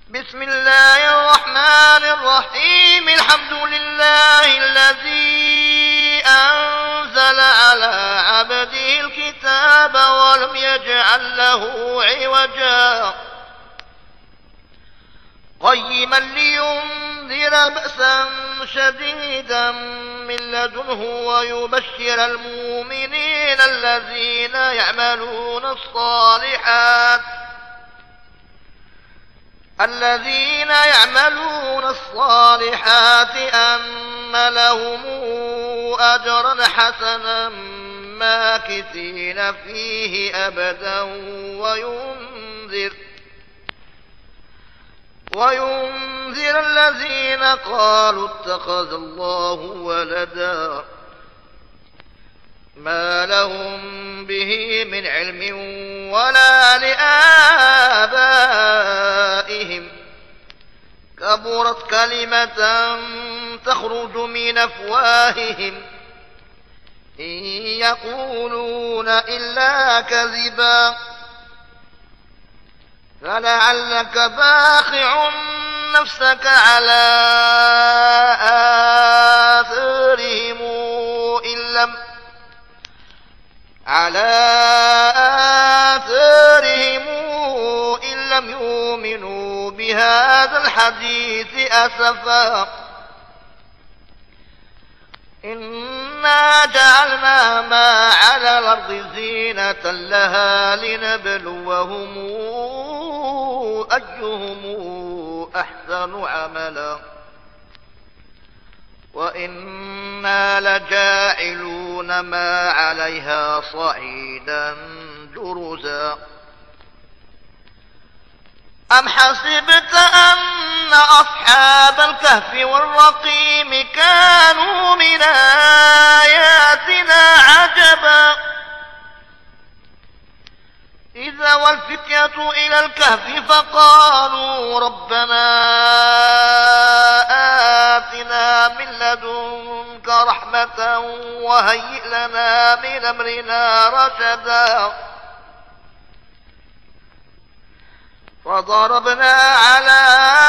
بسم الله الرحمن الرحيم. الحمد لله الذي أنزل على عبده الكتاب ولم يجعل له عوجا قيما لينذر بأسا شديدا من لدنه ويبشر المؤمنين الذين يعملون الصالحات أن لهم أجرا حسنا ماكثين فيه أبدا وينذر الذين قالوا اتخذ الله ولدا ما لهم به من علم ولا لآبائهم كبرت كلمة تخرج من أفواههم إن يقولون إلا كذبا فلعلك باخع نفسك على آثارهم إن لم يؤمنوا بهذا الحديث أسفا إنا جعلنا ما على الأرض زينة لها لنبلوهم أيهم أحسن عملا وإنا لجاعلون ما عليها صعيدا جرزا أم حسبت أن أصحاب الكهف والرقيم كانوا من آياتنا عجبا إذا والفتية إلى الكهف فقالوا ربنا آتنا من لدنك رحمة وهيئ لنا من أمرنا رشدا فضربنا على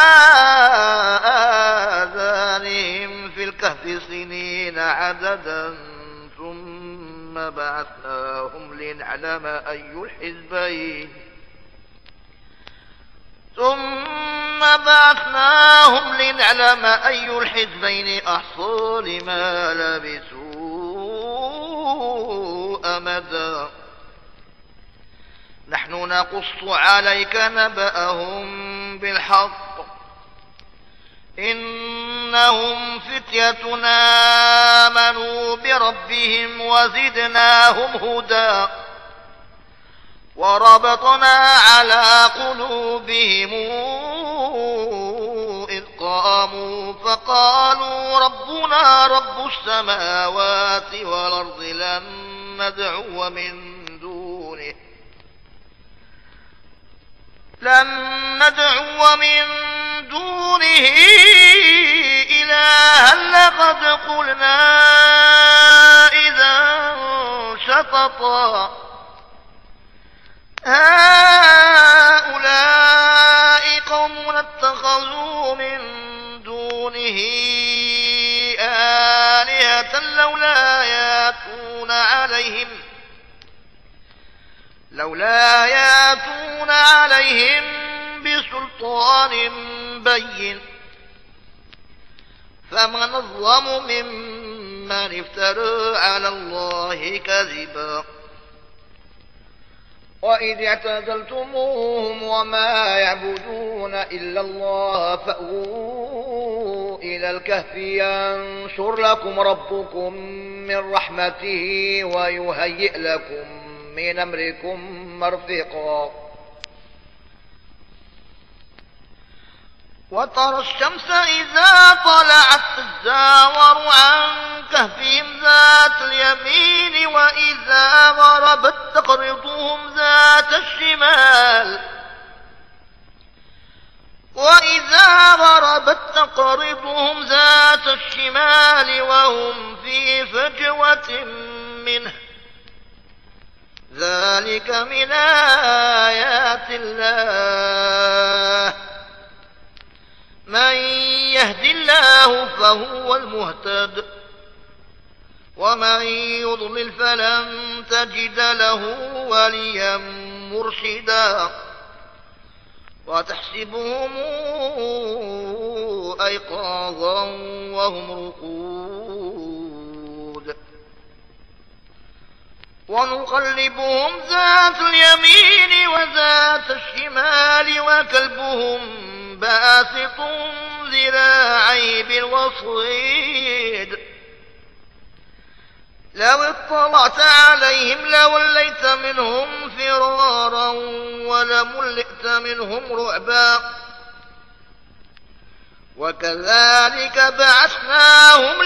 آذانهم في الكهف سنين عددا ثم بعثناهم لنعلم أي الحزبين أحصى لما لبثوا أمدا نحن نقص عليك نبأهم بالحق إنهم فتية آمنوا بربهم وزدناهم هدى وربطنا على قلوبهم إذ قاموا فقالوا ربنا رب السماوات والأرض لن ندعو من دونه إلها لقد قلنا إذا شططا هؤلاء قوم اتخذوا من دونه آلهة لولا ياتون عليهم بسلطان بين فمن أظلم ممن افترى على الله كذبا وإذ اعتزلتموهم وما يعبدون إلا الله فأووا إلى الكهف ينشر لكم ربكم من رحمته ويهيئ لكم من أمركم مرفقا وترى الشمس إذا طلعت تزاور عن كهفهم ذات اليمين وإذا غربت تقرضهم ذات الشمال وهم في فجوة منه ذلك من آيات الله فهو المهتد ومن يضلل فلن تجد له وليا مرشدا وتحسبهم أيقاظا وهم رقود ونقلبهم ذات اليمين وذات الشمال وكلبهم باسط ذراعيه بالوصيد لو اطلعت عليهم لوليت منهم فرارا ولملئت منهم رعبا وكذلك بعثناهم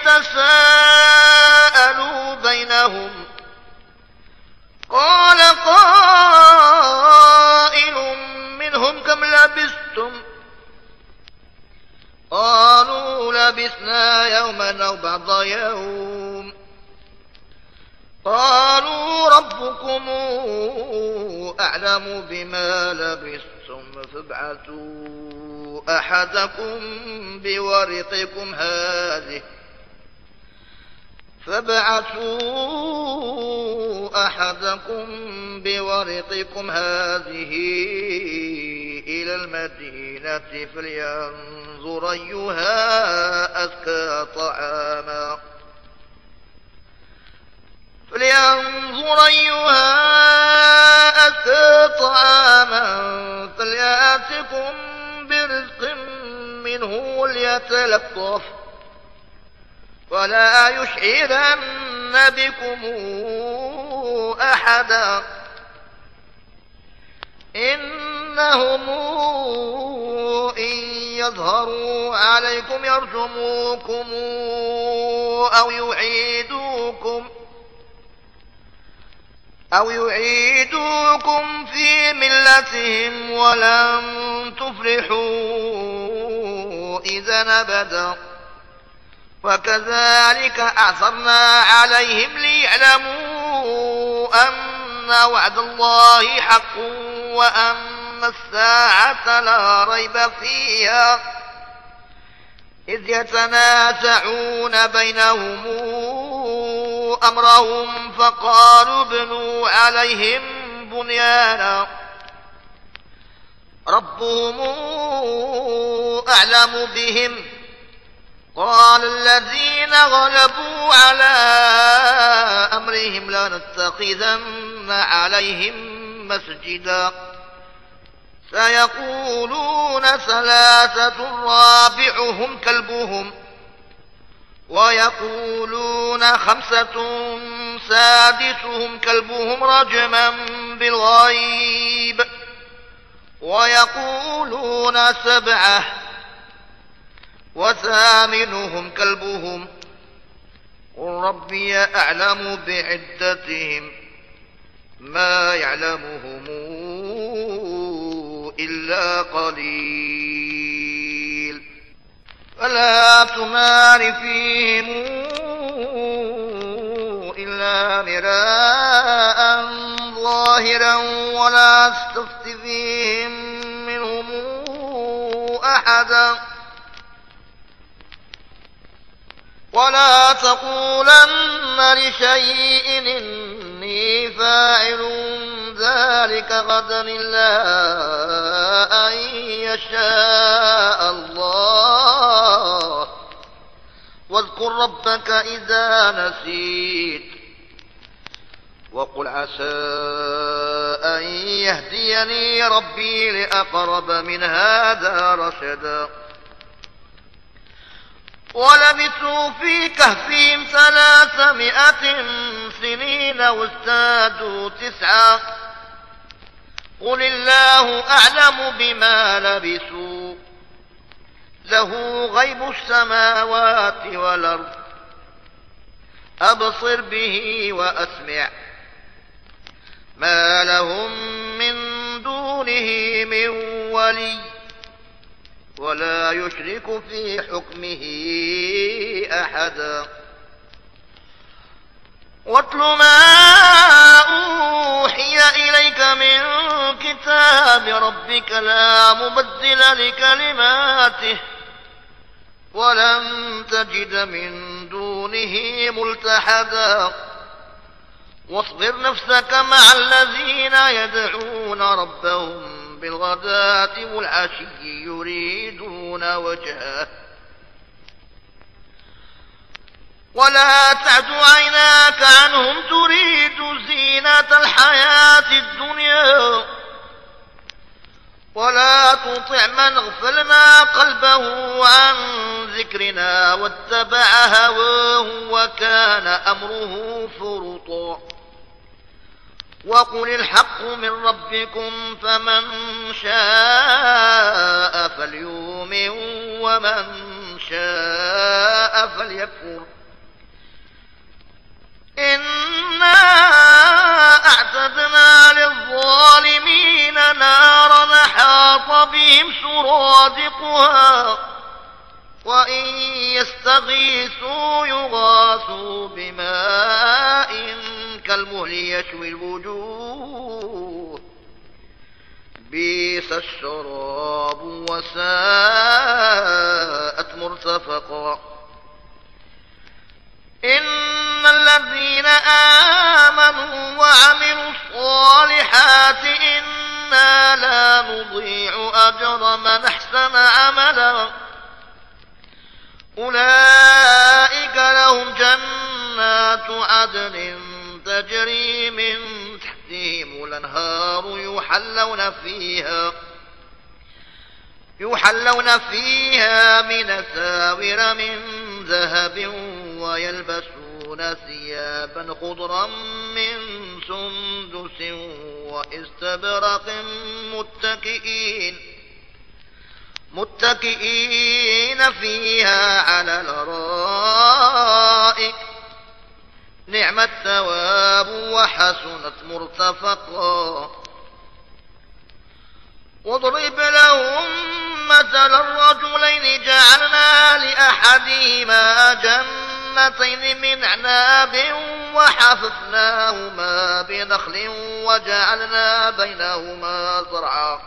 ليتساءلوا بينهم قال قائل منهم كم لبثتم قالوا لبثنا يوما أو بعض يوم قالوا ربكم أعلم بما لبثتم فابعثوا أحدكم بورقكم هذه إلى المدينة فلينظر أيها أزكى طعاما فليأتكم برزق منه وليتلطف ولا يشعرن بكم أحدا إنهم إن يظهروا عليكم يرجموكم أو يعيدوكم في ملتهم ولن تفلحوا إذا أبدا وكذلك أعثرنا عليهم ليعلموا أن وعد الله حق وأن الساعة لا ريب فيها إذ يتنازعون بينهم أمرهم فقالوا ابنوا عليهم بنيانا ربهم أعلم بهم قال الذين غلبوا على أمرهم لنتخذن عليهم مسجدا سيقولون ثلاثة رابعهم كلبهم ويقولون خمسة سادسهم كلبهم رجما بالغيب ويقولون سبعة وثامنهم كلبهم قل ربي أعلم بعدتهم ما يعلمهم إلا قليل فلا تمار فيهم إلا مراء ظاهرا ولا تستفت فيهم منهم أحدا ولا تقولن لشيء إني فاعل ذلك غدا إلا أن يشاء الله واذكر ربك إذا نسيت وقل عسى أن يهديني ربي لأقرب من هذا رشدا ولبثوا في كهفهم 300 سنين وازدادوا 9 قل الله أعلم بما لبثوا له غيب السماوات والأرض أبصر به وأسمع ما لهم من دونه من ولي ولا يشرك في حكمه أحدا واتل ما أوحي إليك من كتاب ربك لا مبدل لكلماته ولن تجد من دونه ملتحدا واصبر نفسك مع الذين يدعون ربهم بالغداة والعشي يريدون وجهه ولا تعد عيناك عنهم تريد زينة الحياة الدنيا ولا تطع من اغفلنا قلبه عن ذكرنا واتبع هواه وكان أمره فرطا وقل الحق من ربكم فمن شاء فليؤمن ومن شاء فليكفر إنا أعتدنا للظالمين نارا أحاط بهم سرادقها وإن يستغيثوا يغاثوا بماء كالمهل يشوي الوجوه بئس الشراب وساءت مرتفقا إن الذين آمنوا وعملوا الصالحات إنا لا نضيع أجر من أحسن عملا أولئك لهم جنات عدن تجري من تحتهم الأنهار يحلون فيها من أساور من ذهب ويلبسون ثيابا خضرا من سندس واستبرق متكئين فيها على الأرائك نعم الثواب وحسنت مرتفقا واضرب لهم مثل الرجلين جعلنا لأحدهما جنتين من أعناب وحففناهما بنخل وجعلنا بينهما زرعا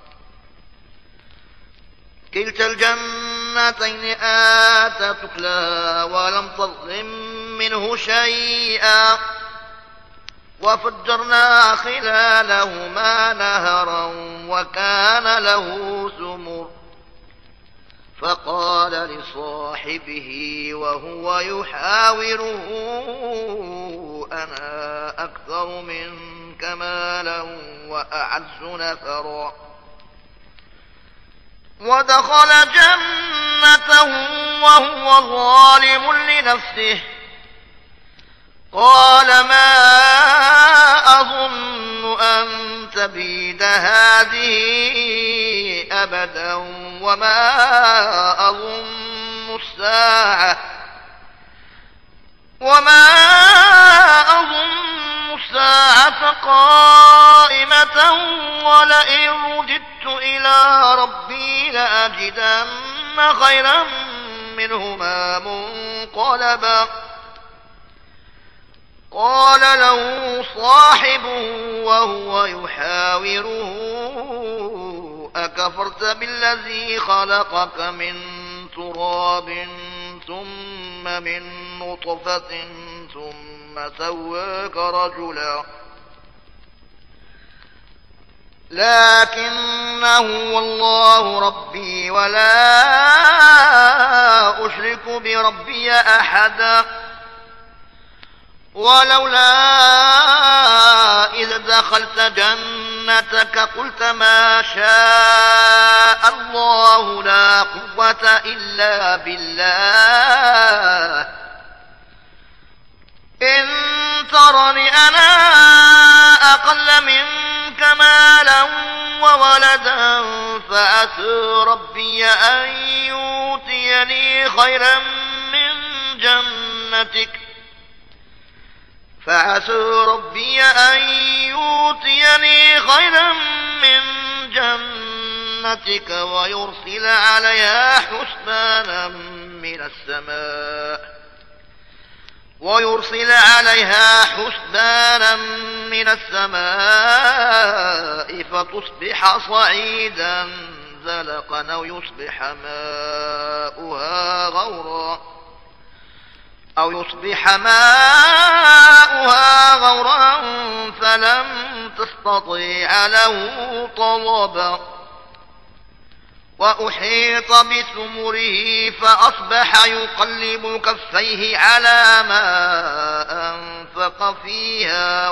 كلتا الجنتين آتت أكلها ولم تظلم منه شيئا وفجرنا خلالهما نهرا وكان له ثمر فقال لصاحبه وهو يحاوره أنا أكثر منك مالا وأعز نفرا ودخل جنته وهو ظالم لنفسه قال ما أظن أن تبيد هذه أبدا وما أظن الساعة قائمة ولئن رددت إلى ربي لأجدن خيرا منهما منقلبا قال له صاحبه وهو يحاوره أكفرت بالذي خلقك من تراب ثم من نطفة ثم سواك رجلا لكنه والله ربي ولا أشرك بربي أحدا ولولا إذ دخلت جنتك قلت ما شاء الله لا قوة إلا بالله إن ترني أنا أقل منك مالا وولدا فعسى ربي أن يؤتيني خيرا من جنتك ويرسل عليها حسبانا من السماء فتصبح صعيدا زلقا أو يصبح ماؤها غورا فلن تستطيع له طلبا وأحيط بثمره فأصبح يقلب كفيه على ما أنفق فيها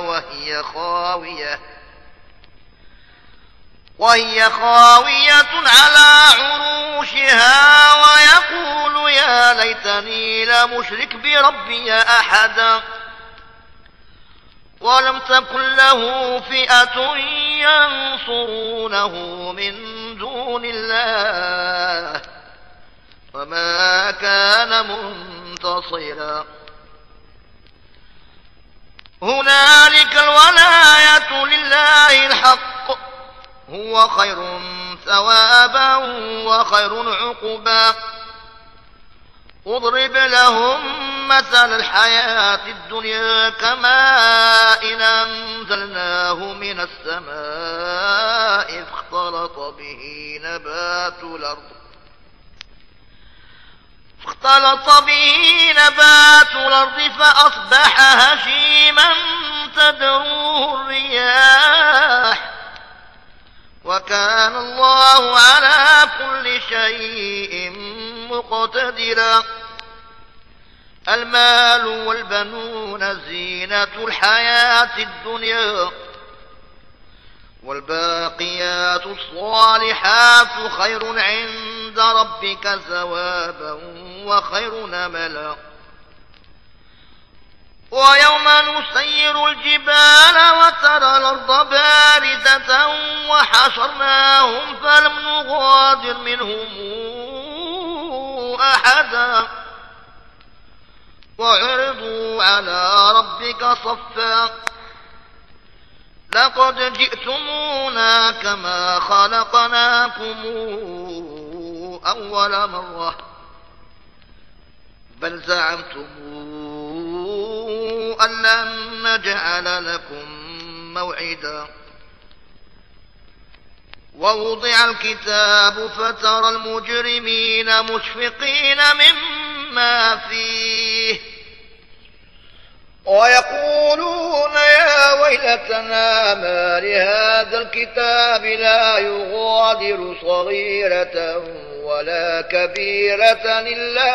وهي خاوية على عروشها ويقول يا ليتني لمشرك بربي أحدا ولم تكن له فئة ينصرونه من دون الله وما كان منتصرا هنالك الولاية لله الحق هو خير ثوابا وخير عقبا اضرب لهم مثل الحياة الدنيا كماء أنزلناه من السماء فاختلط به نبات الأرض فأصبح هشيما تدعوه الرياح وكان الله على كل شيء مقتدرا المال والبنون زينة الحياة الدنيا والباقيات الصالحات خير عند ربك ثوابا وخير نملا ويوم نسير الجبال وترى الأرض بارزة وحشرناهم فلم نغادر منهم أحدا وعرضوا على ربك صفا لقد جئتمونا كما خلقناكم أول مرة بل زعمتم أن لن نجعل لكم موعدا ووضع الكتاب فترى المجرمين مشفقين مما فيه ويقولون يا ويلتنا ما لهذا الكتاب لا يغادر صغيرة ولا كبيرة إلا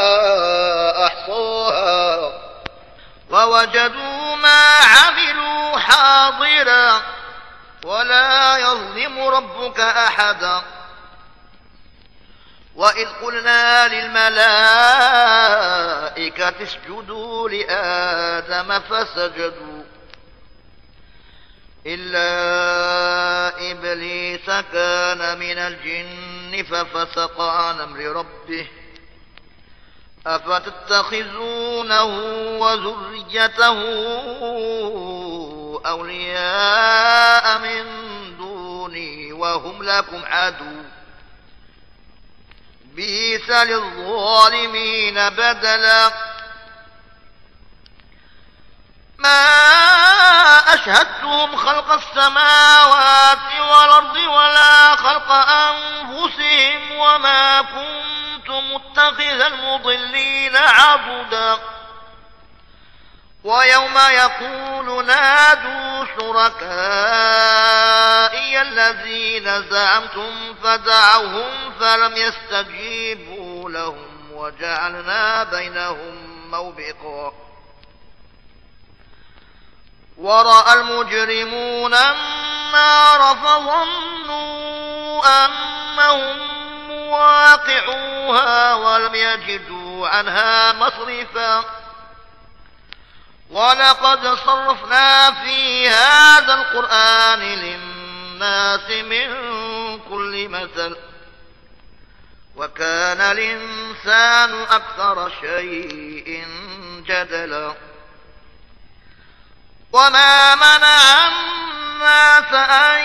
أحصاها ووجدوا ما عملوا حاضرا ولا يظلم ربك أحدا وإذ قلنا للملائكة اسجدوا لآدم فسجدوا إلا إبليس كان من الجن ففسق عن أمر ربه أفتتخذونه وذريته أولياء من دوني وهم لكم عدو بئس للظالمين بدلا ما أشهدتهم خلق السماوات والأرض ولا خلق أنفسهم وما كنت متخذ المضلين عضدا ويوم يقول نادوا شركائي الذين زعمتم فدعوهم فلم يستجيبوا لهم وجعلنا بينهم موبقا ورأى المجرمون النار فظنوا أنهم مواقعوها ولم يجدوا عنها مصرفا ولقد صرفنا في هذا القرآن للناس من كل مثل وكان الإنسان أكثر شيء جدلا وما منع الناس أن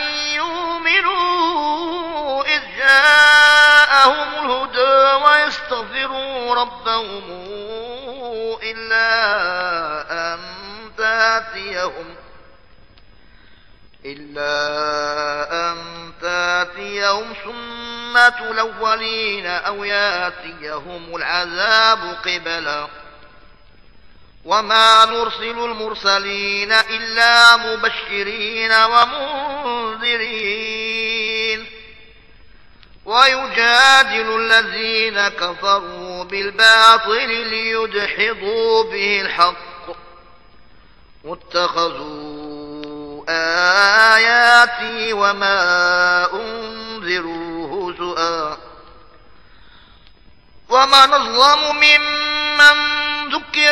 يؤمنوا إذ جاءهم الهدى ويستغفروا ربهم إلا أن تأتيهم سنة سنة الأولين أو ياتيهم العذاب قبلا وما نرسل المرسلين إلا مبشرين ومنذرين ويجادل الذين كفروا بالباطل ليدحضوا به الحق واتخذوا آياتي وما أنذروا هزؤا ومن أظلم ممن ذكر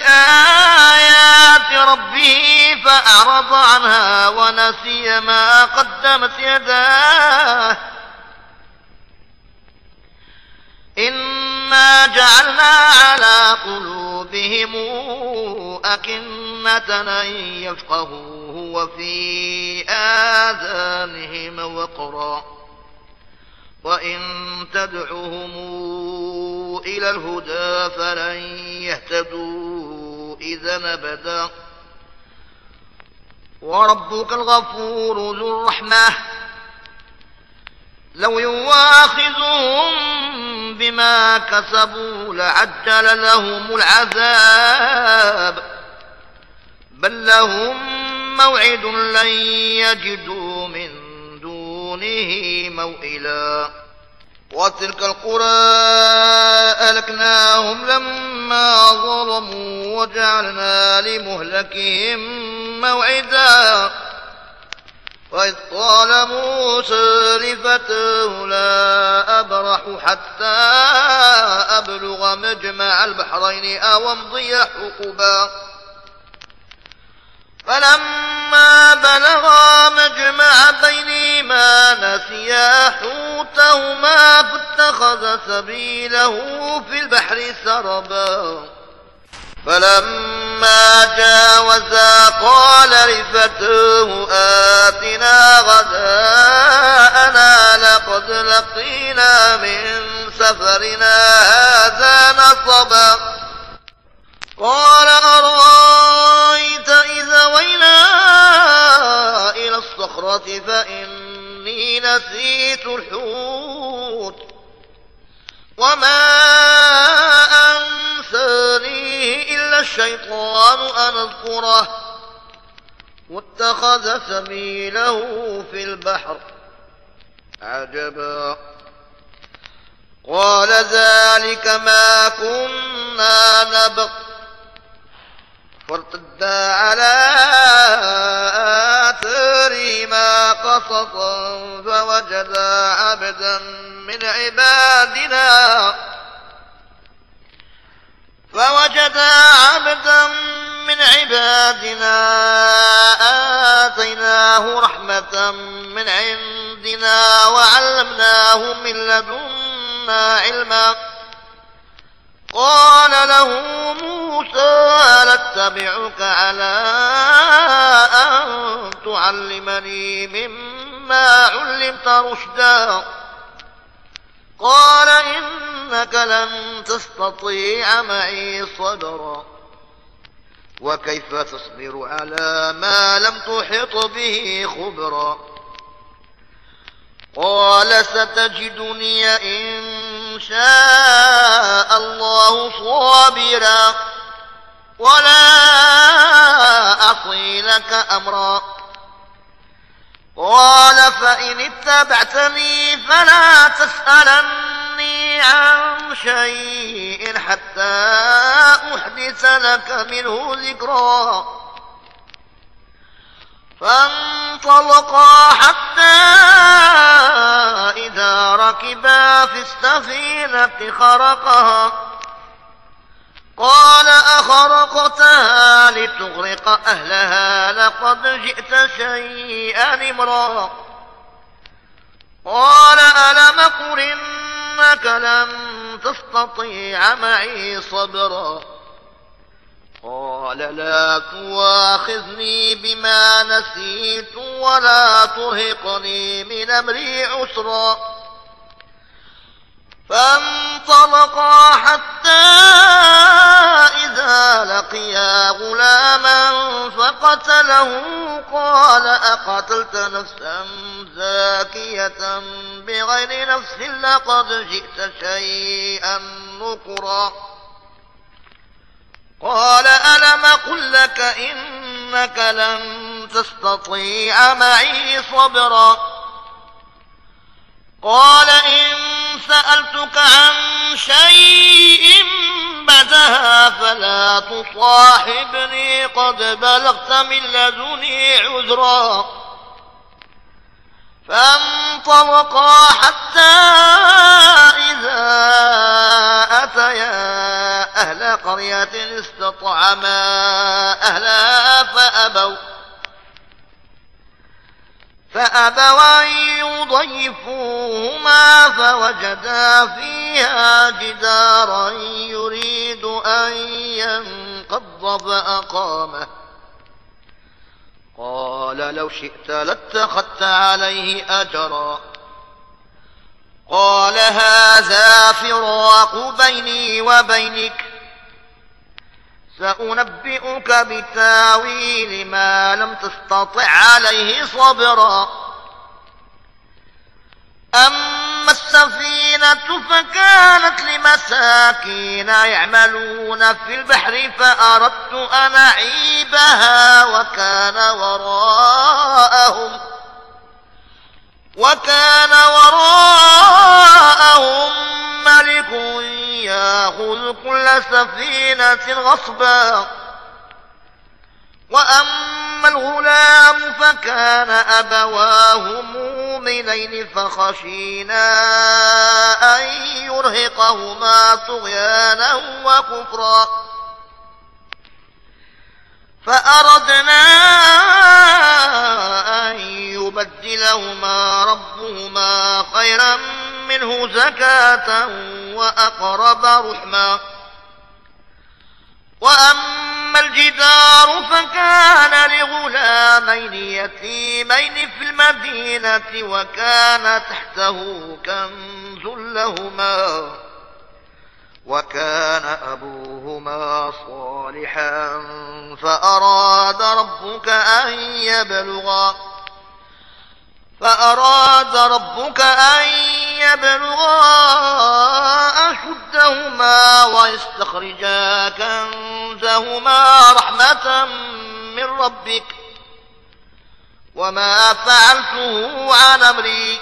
بآيات ربه فأعرض عنها ونسي ما قدمت يداه إنا جعلنا على قلوبهم أكنة أن يفقهوه وفي آذانهم وقرا وإن تدعهم إلى الهدى فلن يهتدوا إذا أبدا وربك الغفور ذو الرحمة لو يواخذهم بما كسبوا لعجل لهم العذاب بل لهم موعد لن يجدوا من دونه موئلا وتلك القرى أهلكناهم لما ظلموا وجعلنا لمهلكهم موعدا وإذ قال موسى لفتاه لا أبرح حتى أبلغ مجمع البحرين أو أمضي حقبا فلما بلغا مجمع بينهما نسيا حوتهما فاتخذ سبيله في البحر سربا فلما جاوزا قال لفتاه آتنا غداءنا لقد لقينا من سفرنا هذا نصبا قال أرأيت إذا وينا إلى الصخرة فإني نسيت الحوت وما أنسانيه إلا الشيطان أن أذكره واتخذ سبيله في البحر عجبا قال ذلك ما كنا نبغ فارتدا على آثارهما قصصا فوجدا عبدا من عبادنا آتيناه رحمة من عندنا وعلمناه من لدنا علما قال له موسى هل اتبعك على أن تعلمني مما علمت رشدا قال إنك لن تستطيع معي صبرا وكيف تصبر على ما لم تحط به خبرا قال ستجدني إن شاء الله صابرا ولا أعصي لك أمرا قال فإن اتبعتني فلا تسألني عن شيء حتى أحدث لك منه ذكرا فانطلقا حتى إذا ركبا في السفينة خرقها قال أخرقتها لتغرق أهلها لقد جئت شيئا إمرا قال ألم قل إنك لن تستطيع معي صبرا قال لا تواخذني بما نسيت ولا ترهقني من أمري عسرا فانطلقا حتى إذا لقيا غلاما فقتله قال أقتلت نفسا زاكية بغير نفس لقد جئت شيئا نكرا قال ألم أقل لك إنك لن تستطيع معي صبرا قال إن سألتك عن شيء بعدها فلا تصاحبني قد بلغت من لدني عذرا فانطلقا حتى إذا أتيا أهل قرية استطعما أهلها فأبوا أن يضيفوهما فوجدا فيها جدارا يريد أن ينقض فأقامه قال لو شئت لاتخذت عليه أجرا قال هذا فراق بيني وبينك سأنبئك بتاويل ما لم تستطع عليه صبرا أما السفينة فكانت لمساكين يعملون في البحر فأردت أن أعيبها وكان وراءهم ملك يأخذ كل سفينة غصبا وأما الغلام فكان أبواه مؤمنين فخشينا أن يرهقهما طغيانا وكفرا فأردنا أن يبدلهما ربهما خيرا منه زكاة وأقرب رحما وأما الجدار فكان لغلامين يتيمين في المدينة وكان تحته كنز لهما وكان أبوهما صالحا فأراد ربك أن يبلغا أشدهما ويستخرجا كنزهما رحمة من ربك وما فعلته عن أمري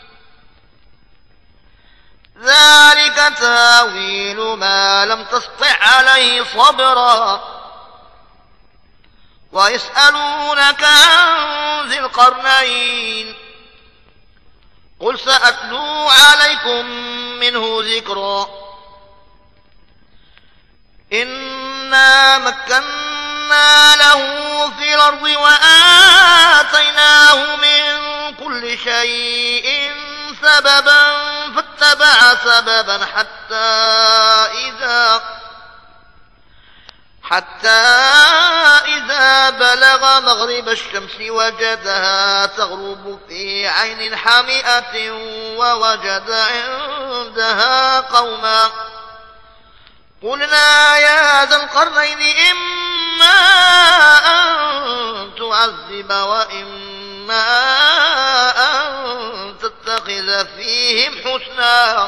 ذلك تاويل ما لم تسطع عليه صبرا ويسألونك عن ذي القرنين قل سأتلو عليكم منه ذكرا إنا مكنا له في الأرض وآتيناه من كل شيء سببا فاتبع سببا حتى إذا بلغ مغرب الشمس وجدها تغرب في عين حمئة ووجد عندها قوما قلنا يا ذا القرنين إما أن تعذب وإما أن تتخذ فيهم حسنا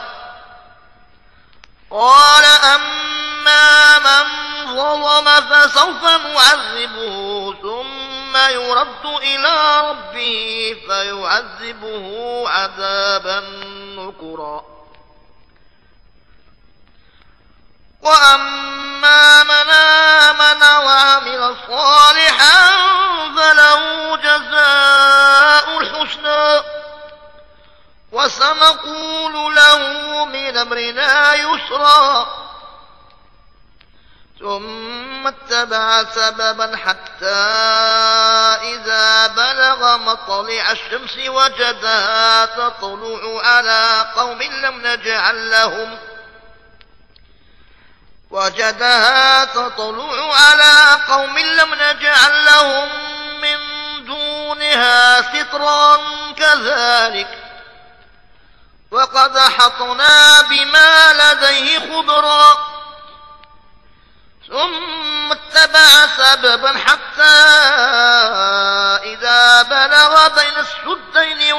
قال أما من ظلم فسوف نعذبه ثم يرد إلى ربه فيعذبه عذابا نكرا وأما من آمن وعمل صالحا فله جزاء الحسنى وسنقول له من أمرنا يسرا ثم اتبع سببا حتى إذا بلغ مطلع الشمس وجدها تطلع على قوم لم نجعل لهم من دونها سترا كذلك وقد أحطنا بما لديه خبرا ثم فأتبع سببا حتى إذا بلغ بين السدين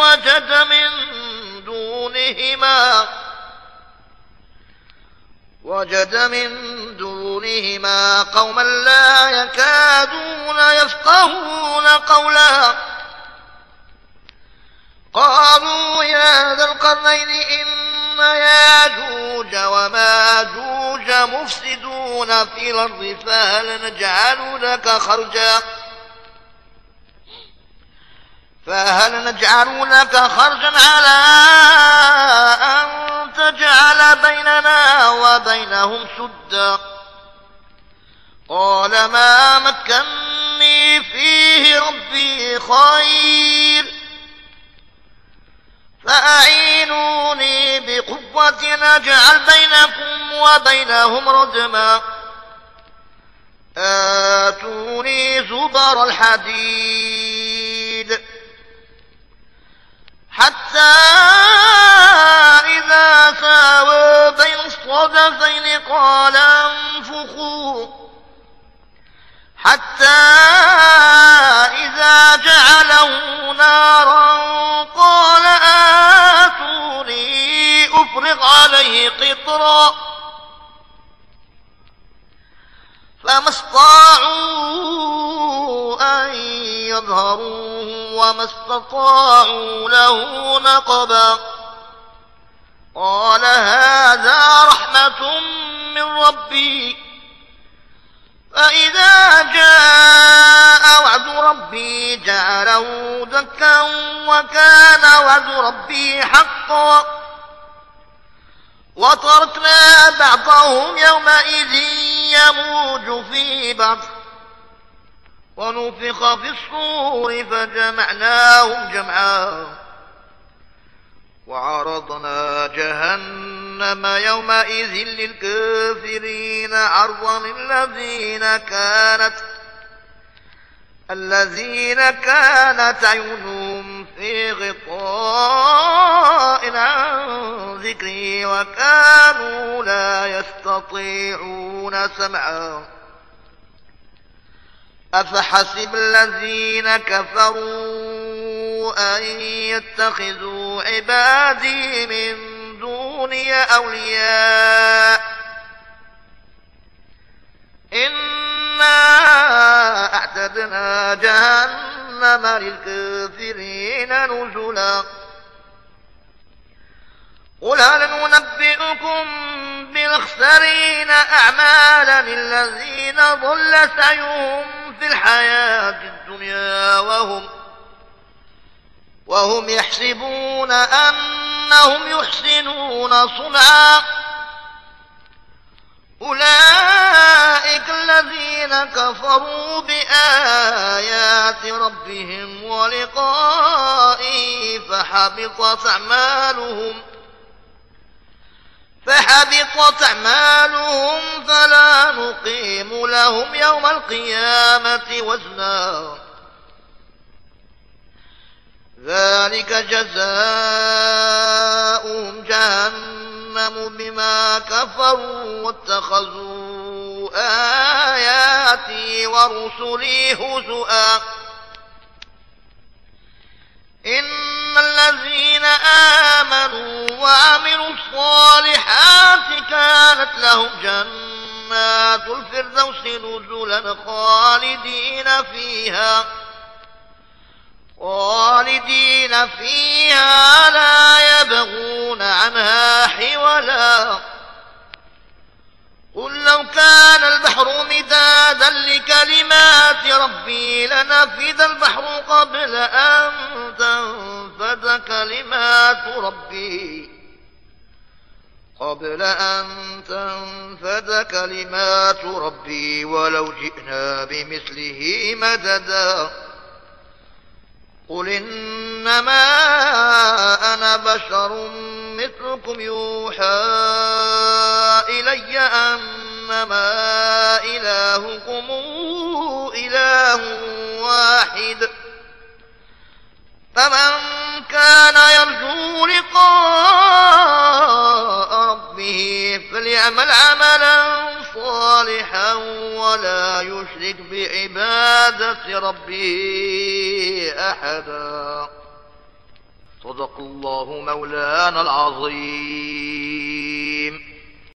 وجد من دونهما قوما لا يكادون يفقهون قولا قالوا يا ذا القرنين إن ياجوج وماجوج مفسدون في الأرض فهل نجعل لك خرجا على أن تجعل بيننا وبينهم سدا قال ما مكني فيه ربي خير فأعينوني بقوة نجعل بينكم وبينهم ردما آتوني زبر الحديد حتى إذا ساوى بين الصدفين قال انفخوا حتى إذا جعله نارا قال آتوني أفرغ عليه قطرا فما استطاعوا أن يظهروه وما استطاعوا له نقبا قال هذا رحمة من ربي فإذا جاء وعد ربي جعله دكا وكان وعد ربي حقا وتركنا بعضهم يومئذ يموج في بعض ونفخ في الصور فجمعناهم جمعا وعرضنا جهنم يومئذ للكافرين عرضا الذين كانت عيونهم في غطاء عن ذكري وكانوا لا يستطيعون سمعا أفحسب الذين كفروا أن يتخذوا عبادي من دوني أولياء إنا أعتدنا جهنم للكافرين نزلا قل هل ننبئكم بالأخسرين أعمالا الذين ضل سعيهم في الحياة الدنيا وهم يحسبون أنهم يحسنون صنعا أولئك الذين كفروا بآيات ربهم ولقائه فحبطت أعمالهم فلا نقيم لهم يوم القيامة وزنا ذلك جزاؤهم جهنم بما كفروا واتخذوا آياتي ورسلي هزؤا إن الذين آمنوا وعملوا الصالحات كانت لهم جنات الفردوس نزلا خالدين فيها لا يبغون عنها حولا قل لو كان البحر مدادا لكلمات ربي لنفد البحر قبل أن تنفد كلمات ربي ولو جئنا بمثله مددا قل إنما أنا بشر مثلكم يوحى إلي أنما إلهكم إله واحد فمن كان يرجو لقاء ربه فليعمل عملا صالحا ولا يشرك يشرك بعبادة ربه أحدا. صدق الله مولانا العظيم.